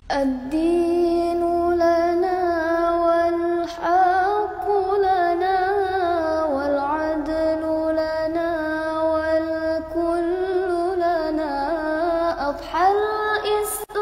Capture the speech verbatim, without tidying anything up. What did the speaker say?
الدين لنا والحق لنا والعدل لنا والكل لنا. أضحى الإسلام